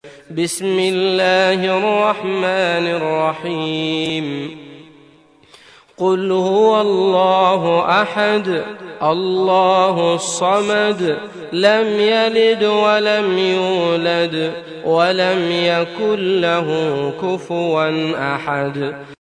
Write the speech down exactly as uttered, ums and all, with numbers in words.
بسم الله الرحمن الرحيم قل هو الله أحد الله الصمد لم يلد ولم يولد ولم يكن له كفوا أحد.